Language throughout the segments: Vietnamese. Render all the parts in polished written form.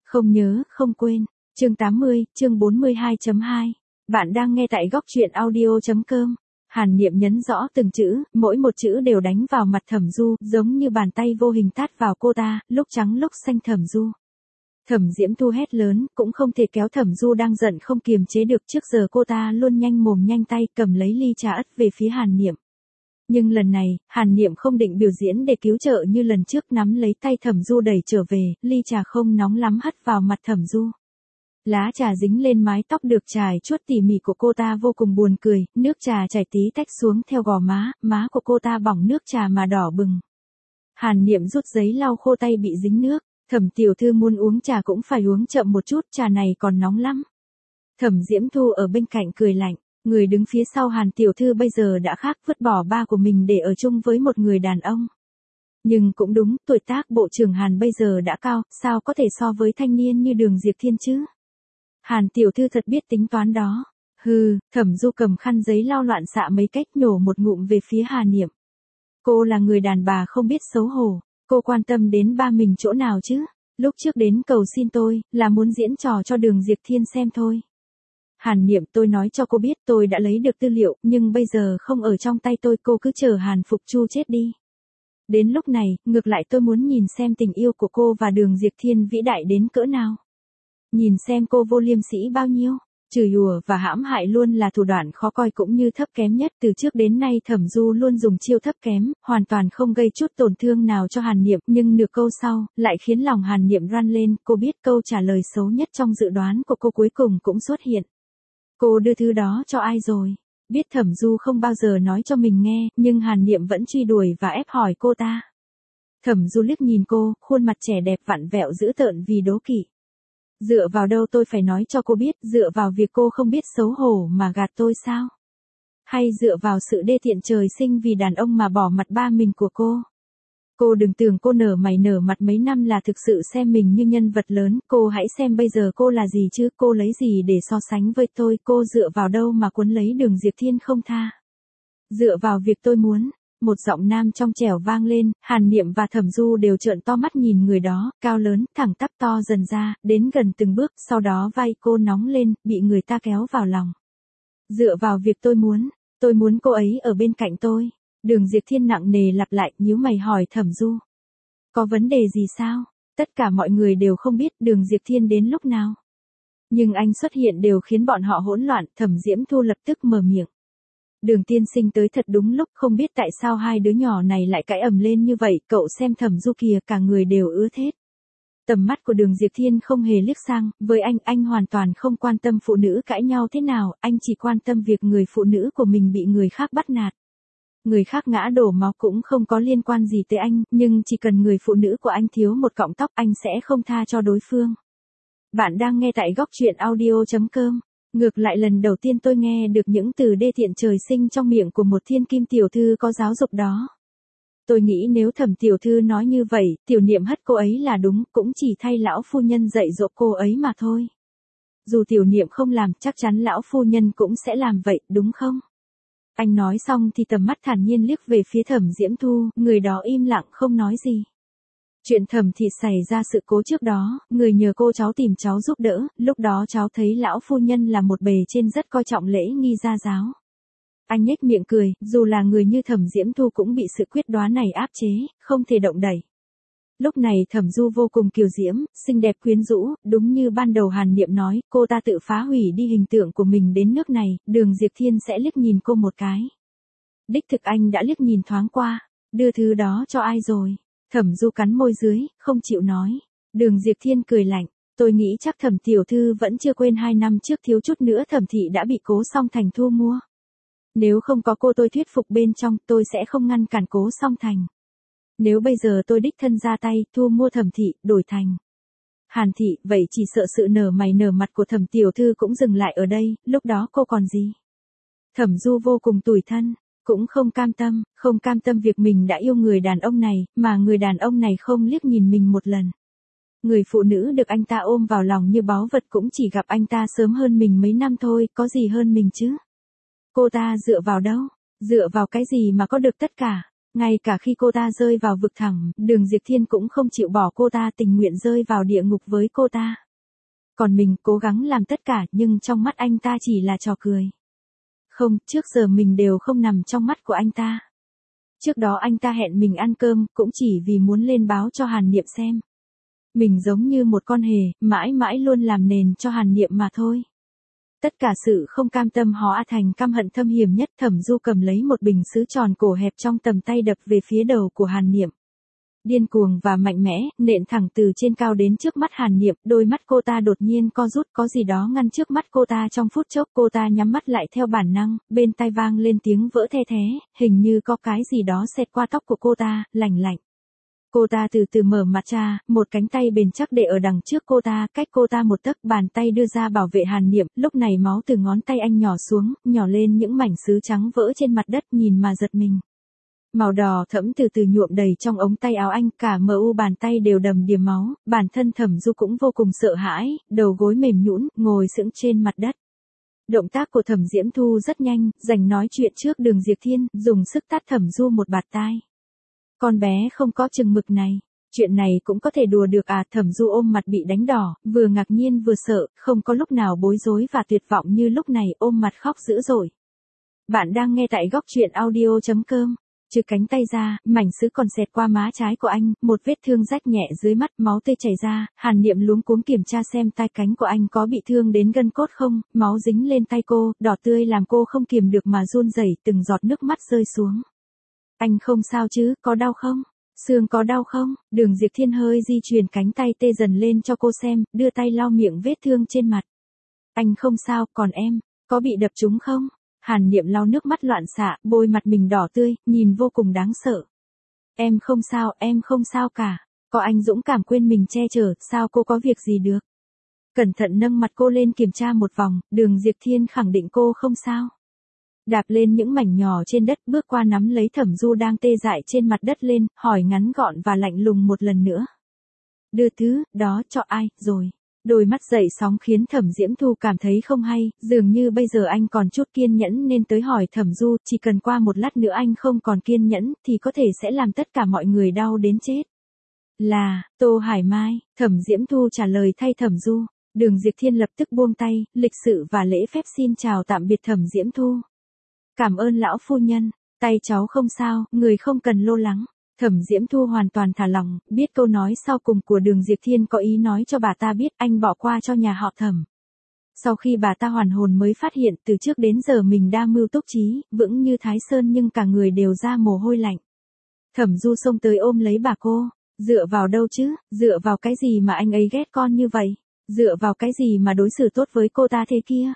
Không nhớ, không quên. Chương 80, chương 42.2. Bạn đang nghe tại góc truyện audio.com. Hàn Niệm nhấn rõ từng chữ, mỗi một chữ đều đánh vào mặt Thẩm Du, giống như bàn tay vô hình tát vào cô ta, lúc trắng lúc xanh Thẩm Du. Thẩm Diễm Thu hét lớn, cũng không thể kéo Thẩm Du đang giận không kiềm chế được, trước giờ cô ta luôn nhanh mồm nhanh tay cầm lấy ly trà ất về phía Hàn Niệm. Nhưng lần này, Hàn Niệm không định biểu diễn để cứu trợ như lần trước, nắm lấy tay Thẩm Du đẩy trở về, ly trà không nóng lắm hất vào mặt Thẩm Du. Lá trà dính lên mái tóc được chải chuốt tỉ mỉ của cô ta vô cùng buồn cười, nước trà chảy tí tách xuống theo gò má của cô ta bỏng nước trà mà đỏ bừng. Hàn Niệm rút giấy lau khô tay bị dính nước, Thẩm tiểu thư muốn uống trà cũng phải uống chậm một chút, trà này còn nóng lắm. Thẩm Diễm Thu ở bên cạnh cười lạnh, người đứng phía sau Hàn tiểu thư bây giờ đã khác, vứt bỏ ba của mình để ở chung với một người đàn ông. Nhưng cũng đúng, tuổi tác bộ trưởng Hàn bây giờ đã cao, sao có thể so với thanh niên như Đường Diệp Thiên chứ? Hàn tiểu thư thật biết tính toán đó. Hừ, Thẩm Du cầm khăn giấy lau loạn xạ mấy cách, nhổ một ngụm về phía Hàn Niệm. Cô là người đàn bà không biết xấu hổ, cô quan tâm đến ba mình chỗ nào chứ? Lúc trước đến cầu xin tôi, là muốn diễn trò cho Đường Diệp Thiên xem thôi. Hàn Niệm, tôi nói cho cô biết tôi đã lấy được tư liệu, nhưng bây giờ không ở trong tay tôi, cô cứ chờ Hàn Phục Chu chết đi. Đến lúc này, ngược lại tôi muốn nhìn xem tình yêu của cô và Đường Diệp Thiên vĩ đại đến cỡ nào. Nhìn xem cô vô liêm sỉ bao nhiêu. Chửi đùa và hãm hại luôn là thủ đoạn khó coi cũng như thấp kém nhất, từ trước đến nay Thẩm Du luôn dùng chiêu thấp kém, hoàn toàn không gây chút tổn thương nào cho Hàn Niệm, nhưng nửa câu sau, lại khiến lòng Hàn Niệm run lên, cô biết câu trả lời xấu nhất trong dự đoán của cô cuối cùng cũng xuất hiện. Cô đưa thứ đó cho ai rồi? Biết Thẩm Du không bao giờ nói cho mình nghe, nhưng Hàn Niệm vẫn truy đuổi và ép hỏi cô ta. Thẩm Du liếc nhìn cô, khuôn mặt trẻ đẹp vặn vẹo dữ tợn vì đố kỵ. Dựa vào đâu tôi phải nói cho cô biết, dựa vào việc cô không biết xấu hổ mà gạt tôi sao? Hay dựa vào sự đê tiện trời sinh vì đàn ông mà bỏ mặt ba mình của cô? Cô đừng tưởng cô nở mày nở mặt mấy năm là thực sự xem mình như nhân vật lớn, cô hãy xem bây giờ cô là gì chứ, cô lấy gì để so sánh với tôi, cô dựa vào đâu mà cuốn lấy Đường Diệp Thiên không tha? Dựa vào việc tôi muốn. Một giọng nam trong trẻo vang lên, Hàn Niệm và Thẩm Du đều trợn to mắt nhìn người đó, cao lớn, thẳng tắp to dần ra, đến gần từng bước, sau đó vai cô nóng lên, bị người ta kéo vào lòng. Dựa vào việc tôi muốn cô ấy ở bên cạnh tôi. Đường Diệp Thiên nặng nề lặp lại, nhíu mày hỏi Thẩm Du. Có vấn đề gì sao? Tất cả mọi người đều không biết Đường Diệp Thiên đến lúc nào. Nhưng anh xuất hiện đều khiến bọn họ hỗn loạn, Thẩm Diễm Thu lập tức mở miệng. Đường tiên sinh tới thật đúng lúc, không biết tại sao hai đứa nhỏ này lại cãi ầm lên như vậy, cậu xem Thẩm Du kìa, cả người đều ứa thết. Tầm mắt của Đường Diệp Thiên không hề liếc sang, với anh hoàn toàn không quan tâm phụ nữ cãi nhau thế nào, anh chỉ quan tâm việc người phụ nữ của mình bị người khác bắt nạt. Người khác ngã đổ máu cũng không có liên quan gì tới anh, nhưng chỉ cần người phụ nữ của anh thiếu một cọng tóc, anh sẽ không tha cho đối phương. Bạn đang nghe tại góc truyện audio.com. Ngược lại lần đầu tiên tôi nghe được những từ đê tiện trời sinh trong miệng của một thiên kim tiểu thư có giáo dục đó. Tôi nghĩ nếu Thẩm tiểu thư nói như vậy, Tiểu Niệm hất cô ấy là đúng, cũng chỉ thay lão phu nhân dạy dỗ cô ấy mà thôi. Dù Tiểu Niệm không làm, chắc chắn lão phu nhân cũng sẽ làm vậy, đúng không? Anh nói xong thì tầm mắt thản nhiên liếc về phía Thẩm Diễm Thu, người đó im lặng không nói gì. Chuyện Thẩm thị xảy ra sự cố trước đó, người nhờ cô cháu tìm cháu giúp đỡ, lúc đó cháu thấy lão phu nhân là một bề trên rất coi trọng lễ nghi gia giáo. Anh nhếch miệng cười, dù là người như Thẩm Diễm Thu cũng bị sự quyết đoán này áp chế, không thể động đẩy. Lúc này Thẩm Du vô cùng kiều diễm, xinh đẹp quyến rũ, đúng như ban đầu Hàn Niệm nói, cô ta tự phá hủy đi hình tượng của mình đến nước này, Đường Diệp Thiên sẽ liếc nhìn cô một cái. Đích thực anh đã liếc nhìn thoáng qua, đưa thứ đó cho ai rồi? Thẩm Du cắn môi dưới, không chịu nói. Đường Diệp Thiên cười lạnh, tôi nghĩ chắc Thẩm tiểu thư vẫn chưa quên 2 năm trước thiếu chút nữa Thẩm thị đã bị Cố Song Thành thu mua. Nếu không có cô tôi thuyết phục bên trong, tôi sẽ không ngăn cản Cố Song Thành. Nếu bây giờ tôi đích thân ra tay, thu mua Thẩm thị, đổi thành Hàn thị, vậy chỉ sợ sự nở mày nở mặt của Thẩm tiểu thư cũng dừng lại ở đây, lúc đó cô còn gì? Thẩm Du vô cùng tủi thân. Cũng không cam tâm việc mình đã yêu người đàn ông này, mà người đàn ông này không liếc nhìn mình một lần. Người phụ nữ được anh ta ôm vào lòng như báu vật cũng chỉ gặp anh ta sớm hơn mình mấy năm thôi, có gì hơn mình chứ? Cô ta dựa vào đâu? Dựa vào cái gì mà có được tất cả? ngay cả khi cô ta rơi vào vực thẳm, Đường Diệp Thiên cũng không chịu bỏ cô ta, tình nguyện rơi vào địa ngục với cô ta. Còn mình cố gắng làm tất cả nhưng trong mắt anh ta chỉ là trò cười. Không, trước giờ mình đều không nằm trong mắt của anh ta. Trước đó anh ta hẹn mình ăn cơm cũng chỉ vì muốn lên báo cho Hàn Niệm xem. Mình giống như một con hề, mãi mãi luôn làm nền cho Hàn Niệm mà thôi. Tất cả sự không cam tâm hóa thành căm hận thâm hiểm nhất. Thẩm Du cầm lấy một bình sứ tròn cổ hẹp trong tầm tay đập về phía đầu của Hàn Niệm. Điên cuồng và mạnh mẽ, nện thẳng từ trên cao đến trước mắt Hàn Niệm, đôi mắt cô ta đột nhiên co rút, có gì đó ngăn trước mắt cô ta trong phút chốc, cô ta nhắm mắt lại theo bản năng, bên tai vang lên tiếng vỡ the thé, hình như có cái gì đó xẹt qua tóc của cô ta, lành lạnh. Cô ta từ từ mở mắt ra, một cánh tay bền chắc để ở đằng trước cô ta, cách cô ta một tấc, bàn tay đưa ra bảo vệ Hàn Niệm, lúc này máu từ ngón tay anh nhỏ xuống, nhỏ lên những mảnh sứ trắng vỡ trên mặt đất, nhìn mà giật mình. Màu đỏ thẫm từ từ nhuộm đầy trong ống tay áo anh, cả mu bàn tay đều đầm đìa máu, bản thân Thẩm Du cũng vô cùng sợ hãi, đầu gối mềm nhũn, ngồi sững trên mặt đất. Động tác của Thẩm Diễm Thu rất nhanh, giành nói chuyện trước Đường Diệp Thiên, dùng sức tát Thẩm Du một bạt tai. Con bé không có chừng mực này. Chuyện này cũng có thể đùa được à? Thẩm Du ôm mặt bị đánh đỏ, vừa ngạc nhiên vừa sợ, không có lúc nào bối rối và tuyệt vọng như lúc này, ôm mặt khóc dữ dội. Bạn đang nghe tại góc truyện audio.com. Trừ cánh tay ra, mảnh sứ còn xẹt qua má trái của anh, một vết thương rách nhẹ dưới mắt, máu tươi chảy ra, Hàn Niệm luống cuống kiểm tra xem tai cánh của anh có bị thương đến gân cốt không, máu dính lên tay cô, đỏ tươi làm cô không kiềm được mà run rẩy, từng giọt nước mắt rơi xuống. Anh không sao chứ, có đau không? Xương có đau không? Đường Diệp Thiên hơi di chuyển cánh tay tê dần lên cho cô xem, đưa tay lau miệng vết thương trên mặt. Anh không sao, còn em, có bị đập trúng không? Hàn Niệm lau nước mắt loạn xạ, bôi mặt mình đỏ tươi, nhìn vô cùng đáng sợ. Em không sao cả. Có anh dũng cảm quên mình che chở, sao cô có việc gì được? Cẩn thận nâng mặt cô lên kiểm tra một vòng, Đường Diệp Thiên khẳng định cô không sao. Đạp lên những mảnh nhỏ trên đất, bước qua nắm lấy Thẩm Du đang tê dại trên mặt đất lên, hỏi ngắn gọn và lạnh lùng một lần nữa. Đưa thứ, đó, cho ai, rồi. Đôi mắt dậy sóng khiến Thẩm Diễm Thu cảm thấy không hay, dường như bây giờ anh còn chút kiên nhẫn nên tới hỏi Thẩm Du, chỉ cần qua một lát nữa anh không còn kiên nhẫn, thì có thể sẽ làm tất cả mọi người đau đến chết. Là, Tô Hải Mai, Thẩm Diễm Thu trả lời thay Thẩm Du. Đường Diệp Thiên lập tức buông tay, lịch sự và lễ phép xin chào tạm biệt Thẩm Diễm Thu. Cảm ơn lão phu nhân, tay cháu không sao, người không cần lo lắng. Thẩm Diễm Thu hoàn toàn thả lỏng, biết câu nói sau cùng của Đường Diệp Thiên có ý nói cho bà ta biết anh bỏ qua cho nhà họ Thẩm. Sau khi bà ta hoàn hồn mới phát hiện từ trước đến giờ mình đa mưu túc trí, vững như Thái Sơn nhưng cả người đều ra mồ hôi lạnh. Thẩm Du xông tới ôm lấy bà cô, dựa vào đâu chứ, dựa vào cái gì mà anh ấy ghét con như vậy, dựa vào cái gì mà đối xử tốt với cô ta thế kia.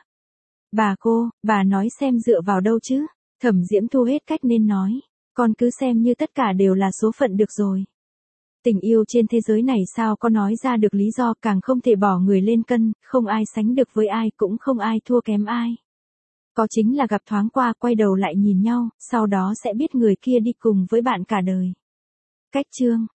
Bà nói xem dựa vào đâu chứ? Thẩm Diễm Thu hết cách nên nói. Con cứ xem như tất cả đều là số phận được rồi. Tình yêu trên thế giới này sao có nói ra được lý do, càng không thể bỏ người lên cân, không ai sánh được với ai, cũng không ai thua kém ai. Có chính là gặp thoáng qua, quay đầu lại nhìn nhau, sau đó sẽ biết người kia đi cùng với bạn cả đời. Cách chương